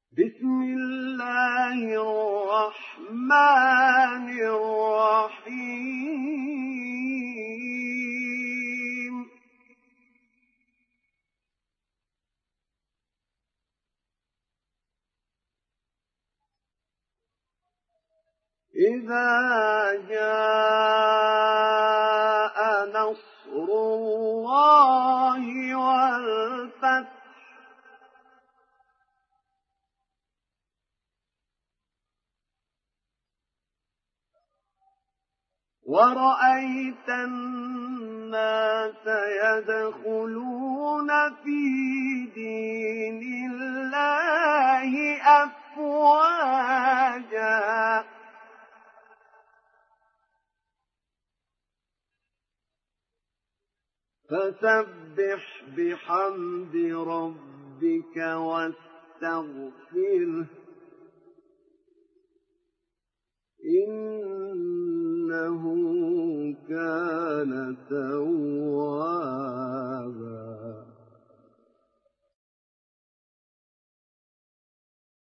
بسم الله الرحمن الرحيم إذا جاء نصر الله والفتح ورأيت الناس يدخلون في دين الله أفواجا فسبح بحمد ربك واستغفره